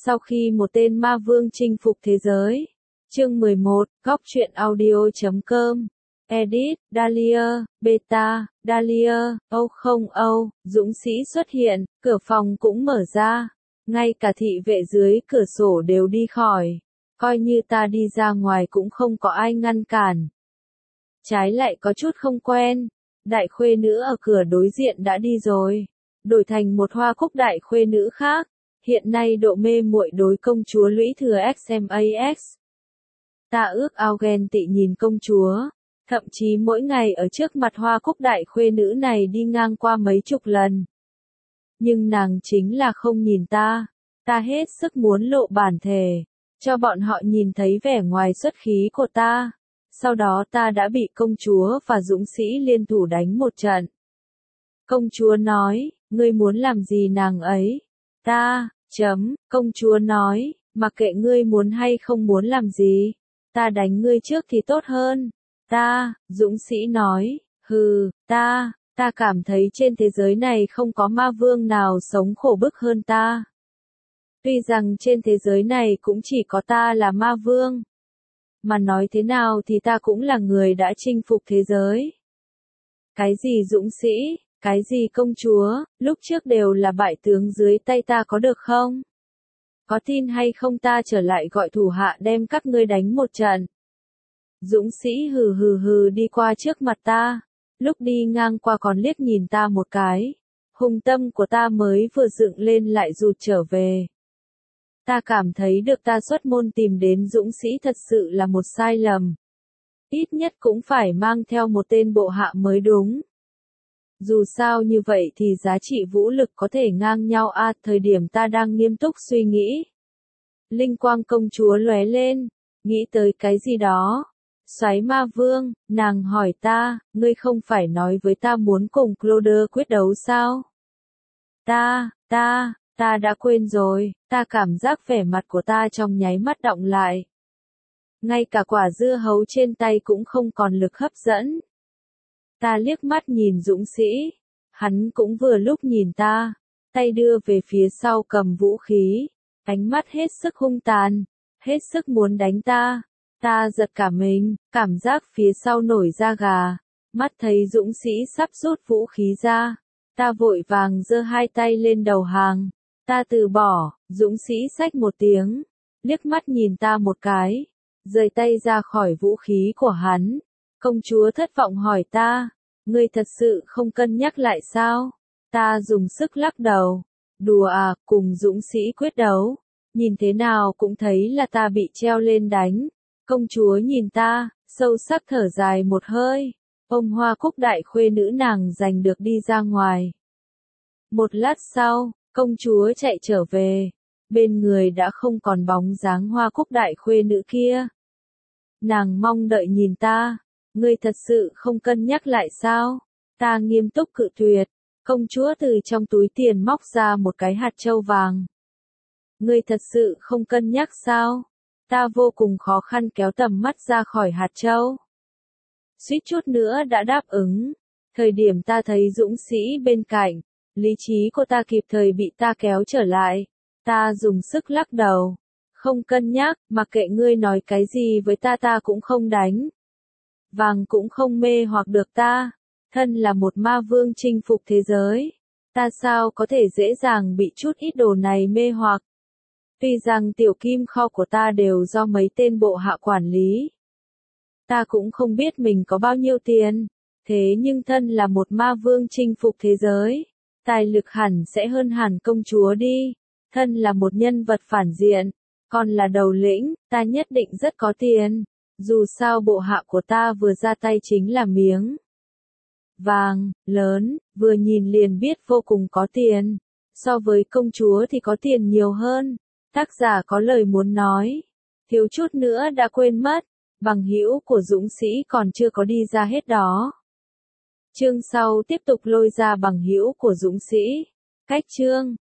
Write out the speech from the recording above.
Sau khi một tên ma vương chinh phục thế giới. Chương 11, góc truyện audio.com. Edit, Dahlia, Beta, Dahlia, Dũng sĩ xuất hiện, cửa phòng cũng mở ra. Ngay cả thị vệ dưới cửa sổ đều đi khỏi. Coi như ta đi ra ngoài cũng không có ai ngăn cản. Trái lại có chút không quen. Đại khuê nữ ở cửa đối diện đã đi rồi. Đổi thành một hoa cúc đại khuê nữ khác. Hiện nay độ mê muội đối công chúa lũy thừa XMAX. Ta ước ao ghen tị nhìn công chúa. Thậm chí mỗi ngày ở trước mặt hoa cúc đại khuê nữ này đi ngang qua mấy chục lần. Nhưng nàng chính là không nhìn ta. Ta hết sức muốn lộ bản thể. Cho bọn họ nhìn thấy vẻ ngoài xuất khí của ta. Sau đó ta đã bị công chúa và dũng sĩ liên thủ đánh một trận. Công chúa nói, ngươi muốn làm gì nàng ấy? Công chúa nói, mặc kệ ngươi muốn hay không muốn làm gì. Ta đánh ngươi trước thì tốt hơn. Dũng sĩ nói, ta cảm thấy trên thế giới này không có ma vương nào sống khổ bức hơn ta. Tuy rằng trên thế giới này cũng chỉ có ta là ma vương. Mà nói thế nào thì ta cũng là người đã chinh phục thế giới. Cái gì dũng sĩ, cái gì công chúa, lúc trước đều là bại tướng dưới tay ta có được không? Có tin hay không ta trở lại gọi thủ hạ đem các ngươi đánh một trận. Dũng sĩ hừ đi qua trước mặt ta. Lúc đi ngang qua còn liếc nhìn ta một cái. Hùng tâm của ta mới vừa dựng lên lại rụt trở về. Ta cảm thấy được ta xuất môn tìm đến dũng sĩ thật sự là một sai lầm. Ít nhất cũng phải mang theo một tên bộ hạ mới đúng. Dù sao như vậy thì giá trị vũ lực có thể ngang nhau thời điểm ta đang nghiêm túc suy nghĩ. Linh quang công chúa lóe lên, nghĩ tới cái gì đó. Soái ma vương, nàng hỏi ta, ngươi không phải nói với ta muốn cùng Claude quyết đấu sao? Ta đã quên rồi, ta cảm giác vẻ mặt của ta trong nháy mắt đọng lại. Ngay cả quả dưa hấu trên tay cũng không còn lực hấp dẫn. Ta liếc mắt nhìn dũng sĩ, hắn cũng vừa lúc nhìn ta, tay đưa về phía sau cầm vũ khí, ánh mắt hết sức hung tàn, hết sức muốn đánh ta. Ta giật cả mình, cảm giác phía sau nổi da gà, mắt thấy dũng sĩ sắp rút vũ khí ra. Ta vội vàng giơ hai tay lên đầu hàng. Ta từ bỏ, dũng sĩ xách một tiếng, liếc mắt nhìn ta một cái, rời tay ra khỏi vũ khí của hắn. Công chúa thất vọng hỏi ta, ngươi thật sự không cân nhắc lại sao? Ta dùng sức lắc đầu, đùa à, cùng dũng sĩ quyết đấu, nhìn thế nào cũng thấy là ta bị treo lên đánh. Công chúa nhìn ta, sâu sắc thở dài một hơi, ôm hoa cúc đại khuê nữ nàng giành được đi ra ngoài. Một lát sau, công chúa chạy trở về, bên người đã không còn bóng dáng hoa cúc đại khuê nữ kia. Nàng mong đợi nhìn ta, ngươi thật sự không cân nhắc lại sao? Ta nghiêm túc cự tuyệt, công chúa từ trong túi tiền móc ra một cái hạt châu vàng. Ngươi thật sự không cân nhắc sao? Ta vô cùng khó khăn kéo tầm mắt ra khỏi hạt châu. Suýt chút nữa đã đáp ứng, thời điểm ta thấy dũng sĩ bên cạnh. Lý trí của ta kịp thời bị ta kéo trở lại. Ta dùng sức lắc đầu. Không cân nhắc, mặc kệ ngươi nói cái gì với ta cũng không đánh. Vàng cũng không mê hoặc được ta. Thân là một ma vương chinh phục thế giới. Ta sao có thể dễ dàng bị chút ít đồ này mê hoặc. Tuy rằng tiểu kim kho của ta đều do mấy tên bộ hạ quản lý. Ta cũng không biết mình có bao nhiêu tiền. Thế nhưng thân là một ma vương chinh phục thế giới. Tài lực hẳn sẽ hơn hẳn công chúa đi. Thân là một nhân vật phản diện, còn là đầu lĩnh, ta nhất định rất có tiền. Dù sao bộ hạ của ta vừa ra tay chính là miếng vàng, lớn, vừa nhìn liền biết vô cùng có tiền. So với công chúa thì có tiền nhiều hơn. Tác giả có lời muốn nói. Thiếu chút nữa đã quên mất. Bằng hữu của dũng sĩ còn chưa có đi ra hết đó. Chương sau tiếp tục lôi ra bằng hữu của dũng sĩ. Cách chương